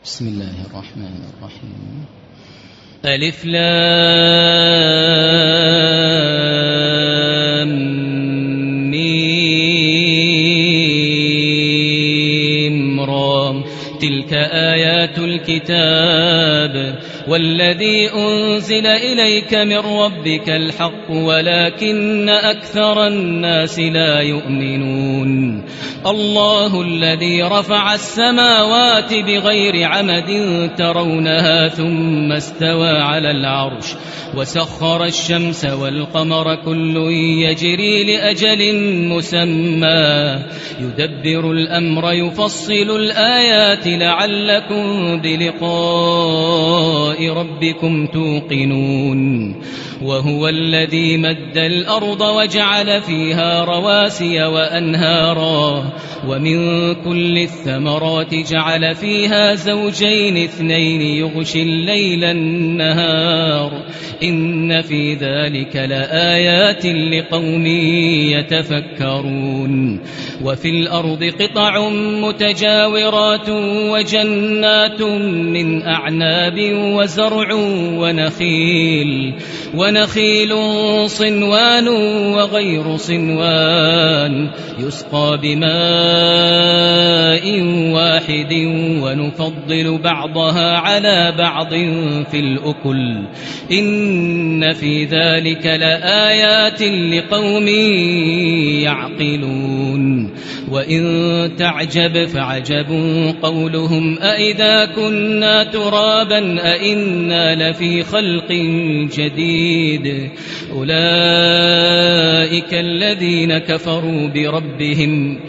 بسم الله الرحمن الرحيم. ألف لام ميم را تلك آيات الكتاب والذي أنزل إليك من ربك الحق ولكن أكثر الناس لا يؤمنون. الله الذي رفع السماوات بغير عمد ترونها ثم استوى على العرش وسخر الشمس والقمر كل يجري لأجل مسمى يدبر الأمر يفصل الآيات لعلكم بلقاء ربكم توقنون. وهو الذي مد الأرض وجعل فيها رواسي وأنهارا ومن كل الثمرات جعل فيها زوجين اثنين يغشي الليل النهار إن في ذلك لآيات لقوم يتفكرون. وفي الأرض قطع متجاورات وجنات من أعناب وزرع ونخيل صنوان وغير صنوان يسقى بماء واحد ونفضل بعضها على بعض في الأكل إن في ذلك لآيات لقوم يعقلون. وإن تعجب فعجب قولهم أإذا كنا ترابا أإنا لفي خلق جديد أولئك الذين كفروا بربهم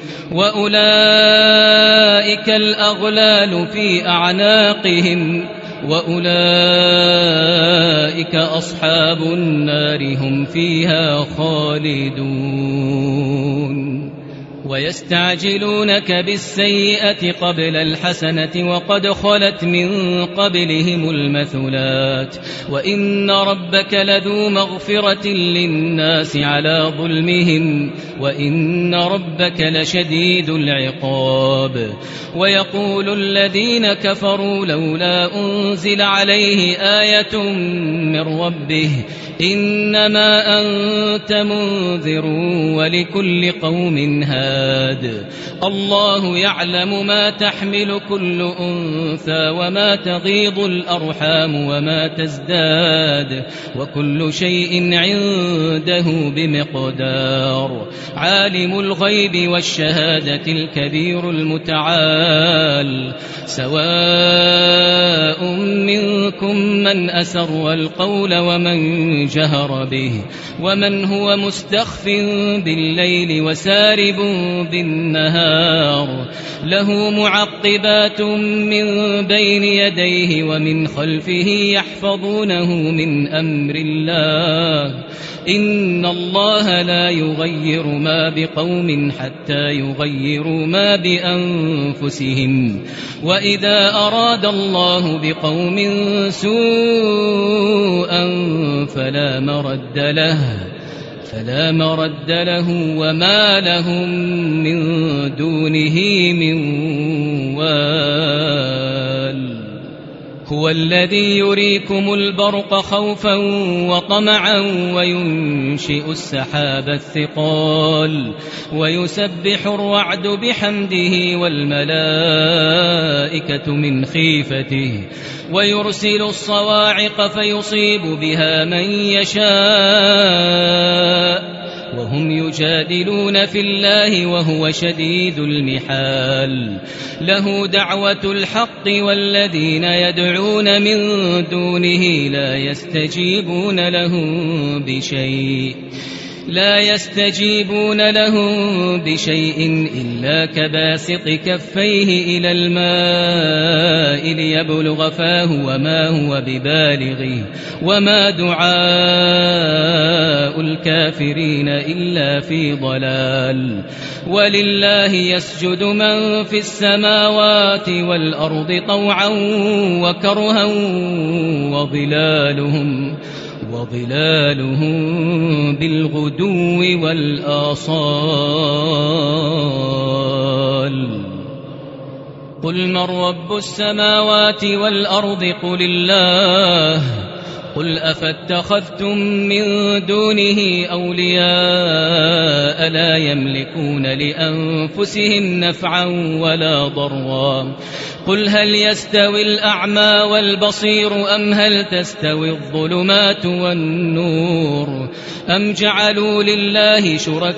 وأولئك الأغلال في أعناقهم وأولئك أصحاب النار هم فيها خالدون. ويستعجلونك بالسيئة قبل الحسنة وقد خلت من قبلهم المثلات وإن ربك لذو مغفرة للناس على ظلمهم وإن ربك لشديد العقاب. ويقول الذين كفروا لولا أنزل عليه آية من ربه إنما أنت منذر ولكل قوم هاد. الله يعلم ما تحمل كل أنثى وما تغيض الأرحام وما تزداد وكل شيء عنده بمقدار. عالم الغيب والشهادة الكبير المتعال سواء منكم من أسر القول ومن جهر به ومن هو مستخف بالليل وسارب بالنهار له معقبات من بين يديه ومن خلفه يحفظونه من أمر الله إن الله لا يغير ما بقوم حتى يغيروا ما بأنفسهم وإذا أراد الله بقوم سوءا فلا مرد له وما لهم من دونه من وال. هو الذي يريكم البرق خوفا وطمعا وينشئ السحاب الثقال ويسبح الرعد بحمده والملائكة من خيفته ويرسل الصواعق فيصيب بها من يشاء وهم يجادلون في الله وهو شديد المحال. له دعوة الحق والذين يدعون من دونه لا يستجيبون لهم بشيء إلا كباسط كفيه إلى الماء ليبلغ فاه وما هو ببالغه وما دعاء الكافرين إلا في ضلال. ولله يسجد من في السماوات والأرض طوعا وكرها وظلالهم بالغدو والآصال قل من رب السماوات والأرض قل الله قل أفاتخذتم من دونه أولياء لا يملكون لأنفسهم نفعا ولا ضرا قل هل يستوي الأعمى والبصير أم هل تستوي الظلمات والنور أم جعلوا لله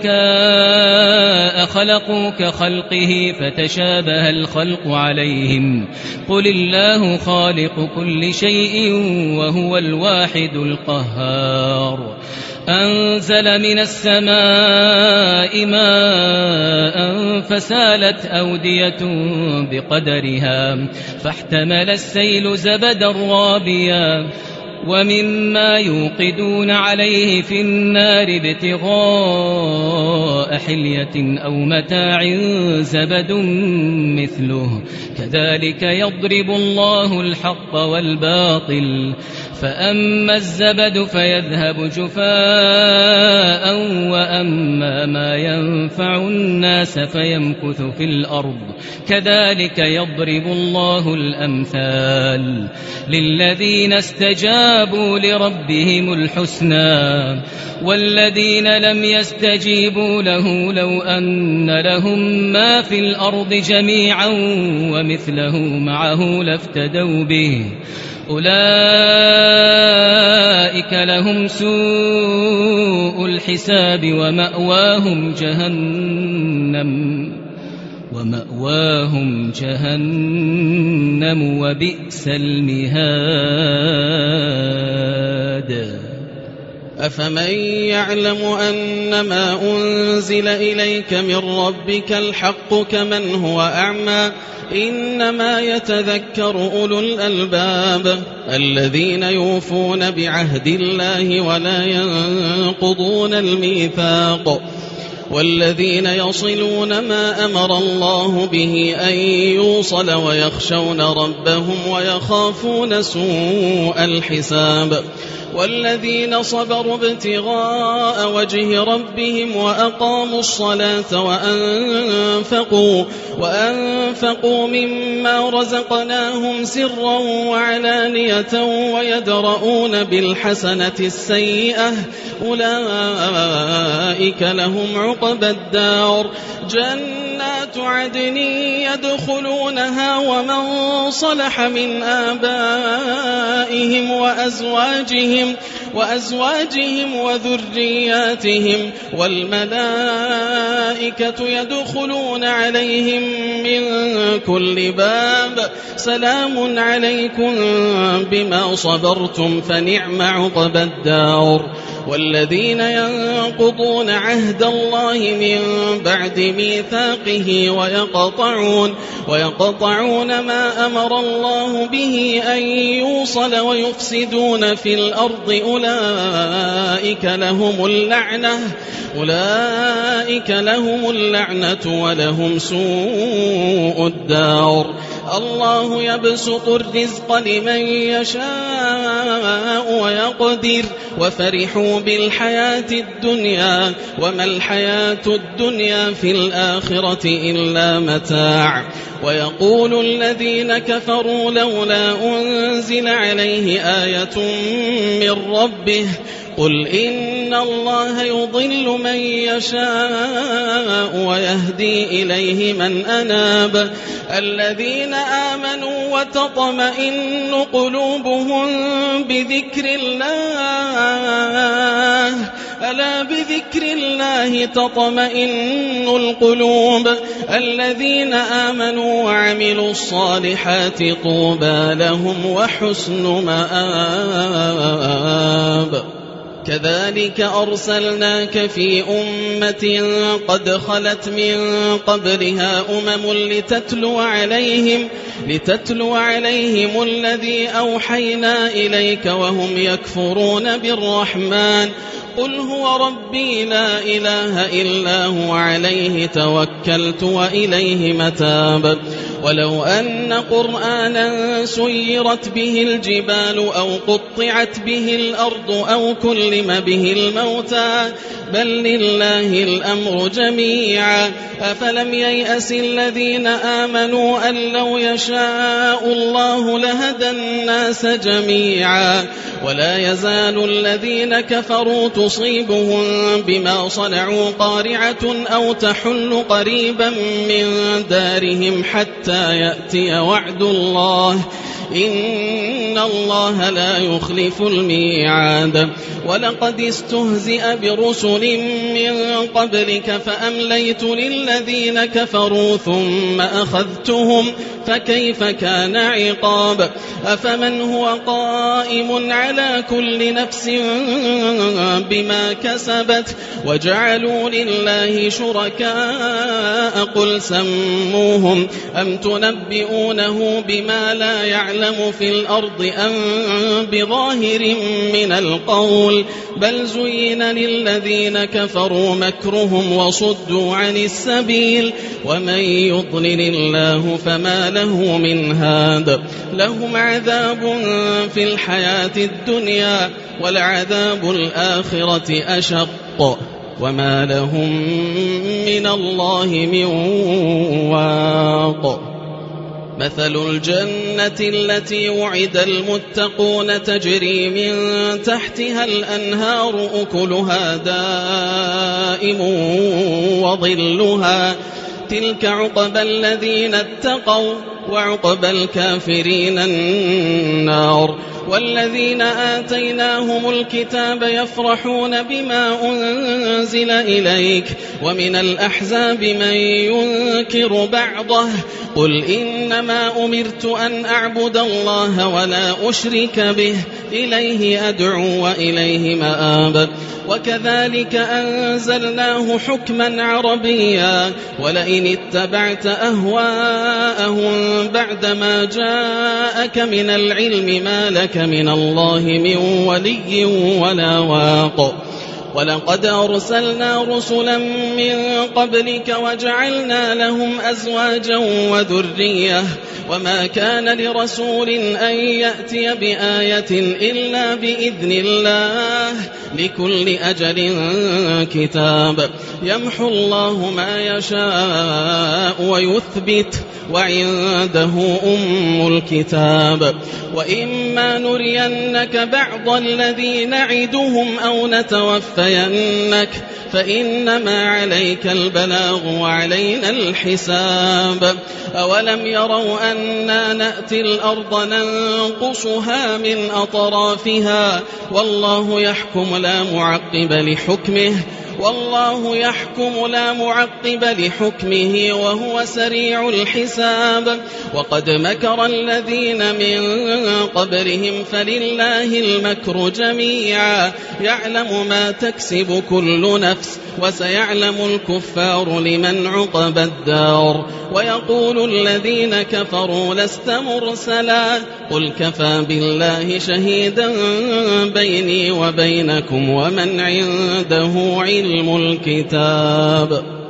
شركاء خلقوا كخلقه فتشابه الخلق عليهم قل الله خالق كل شيء وهو الواحد القهار أنزل من السماء ماء فسالت أودية بقدرها فاحتمل السيل زبدا رابيا ومما يوقدون عليه في النار ابتغاء حلية أو متاع زبد مثله كذلك يضرب الله الحق والباطل فأما الزبد فيذهب جفاء وأما ما ينفع الناس فيمكث في الأرض كذلك يضرب الله الأمثال للذين استجابوا لربهم الحسنى والذين لم يستجيبوا له لو أن لهم ما في الأرض جميعا ومثله معه لافتدوا به أولئك لهم سوء الحساب ومأواهم جهنم وبئس المهاد أفمن يعلم أنما أنزل إليك من ربك الحق كمن هو أعمى إنما يتذكر أولو الألباب الذين يوفون بعهد الله ولا ينقضون الميثاق والذين يصلون ما أمر الله به أن يوصل ويخشون ربهم ويخافون سوء الحساب والذين صبروا ابتغاء وجه ربهم وأقاموا الصلاة وأنفقوا مما رزقناهم سرا وعلانية ويدرؤون بالحسنة السيئة أولئك لهم عقبى الدار جنات عدن يدخلونها ومن صلح من آبائهم وأزواجهم وذرياتهم والملائكة يدخلون عليهم من كل باب سلام عليكم بما صبرتم فنعم عقبى الدار والذين ينقضون عهد الله من بعد ميثاقه ويقطعون ما أمر الله به أن يوصل ويفسدون في الأرض أولئك لهم اللعنة ولهم سوء الدار الله يبسط الرزق لمن يشاء ويقدر وفرحوا بالحياة الدنيا وما الحياة الدنيا في الآخرة إلا متاع ويقول الذين كفروا لولا أنزل عليه آية من ربه قل إن الله يضل من يشاء ويهدي إليه من أناب الذين آمنوا وتطمئن قلوبهم بذكر الله ألا بذكر الله تطمئن القلوب الذين آمنوا وعملوا الصالحات طوبى لهم وحسن مآب كذلك أرسلناك في أمة قد خلت من قبلها لتتلو عليهم الذي أوحينا إليك وهم يكفرون بالرحمن قل هو ربي لا إله إلا هو عليه توكلت وإليه متاب ولو أن قرآنا سيرت به الجبال أو قطعت به الأرض أو كلم به الموتى بل لله الأمر جميعا أفلم ييأس الذين آمنوا أن لو يشاء الله لهدى الناس جميعا ولا يزال الذين كفروا تصيبهم بما صنعوا قارعة أو تحل قريبا من دارهم حتى يأتي وعد الله إن الله لا يخلف الميعاد ولقد استهزئ برسل من قبلك فأمليت للذين كفروا ثم أخذتهم فكيف كان عقاب أفمن هو قائم على كل نفس بما كسبت وجعلوا لله شركاء قل سموهم أم تنبئونه بما لا يعلم في الأرض أم بظاهر من القول بل زين للذين كفروا مكرهم وصدوا عن السبيل ومن يضلل الله فما له من هاد لهم عذاب في الحياة الدنيا والعذاب الآخرة أشق وما لهم من الله من واق مثل الجنة التي وعد المتقون تجري من تحتها الأنهار أكلها دائم وظلها تلك عقبى الذين اتقوا وعقبى الكافرين النار والذين آتيناهم الكتاب يفرحون بما أنزل إليك ومن الأحزاب من ينكر بعضه قل إنما أمرت أن أعبد الله ولا أشرك به إليه أدعو وإليه مآب وكذلك أنزلناه حكما عربيا ولئن اتبعت أهواءهم بعدما جاءك من العلم ما لك من الله من ولي ولا واق ولقد أرسلنا رسلا من قبلك وجعلنا لهم أزواجا وذرية وما كان لرسول أن يأتي بآية إلا بإذن الله لكل أجل كتاب يمحو الله ما يشاء ويثبت وعنده أم الكتاب وإما نرينك بعض الذي نعدهم أو نتوفينك فإنما عليك البلاغ وعلينا الحساب أولم يروا أنا نأتي الأرض ننقصها من أطرافها والله يحكم لا معقب لحكمه والله يحكم لا معقب لحكمه وهو سريع الحساب وقد مكر الذين من قبلهم فلله المكر جميعا يعلم ما تكسب كل نفس وسيعلم الكفار لمن عقب الدار ويقول الذين كفروا لست مرسلا قل كفى بالله شهيدا بيني وبينكم ومن عنده علم الكتاب